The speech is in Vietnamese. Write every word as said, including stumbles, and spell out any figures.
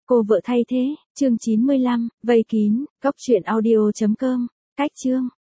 Cô vợ thay thế, chương chín mươi lăm, vây kín, cốc truyện audio chấm com, cách chương.